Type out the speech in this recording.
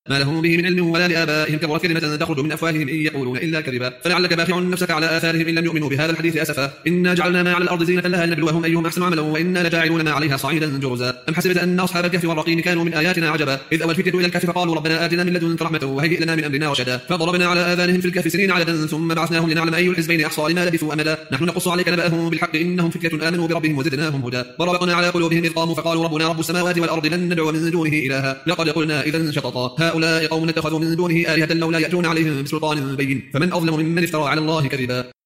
ما لهم به من علم ولا لآبائهم، كبرت كلمة تخرج من أفواههم إن يقولون إلا كذبا. فلعلك باخع نفسك على آثارهم إن لم يؤمنوا بهذا الحديث أسفا. إنا جعلنا ما على الأرض زينة لها لنبلوهم أيهم أحسن عملا وإنا لجاعلون ما عليها صعيدا جرزا. أم حسبت أن أصحاب الكهف والرقيم كانوا من آياتنا عجبا، إذ أوى الفتية إلى الكهف فقالوا ربنا آتنا من لدنك رحمة وهيئ لنا من أمرنا رشدا. فضربنا على آذانهم في الكهف سنين عددا ثم بعثناهم لنعلم أي الحزبين أحصى لما لبثوا أمدا. نحن نقص عليك نبأهم بالحق إنهم فتية آمنوا بربهم وزدناهم هدى. وربطنا على قلوبهم إذ قاموا فقالوا ربنا رب السماوات والأرض لن ندعو من دونه إلها لقد قلنا إذا شططا. هؤلاء قوم اتخذوا من دونه آلهة لولا يأتون عليهم بسلطان بين، فمن أظلم ممن افترى على الله كذبا.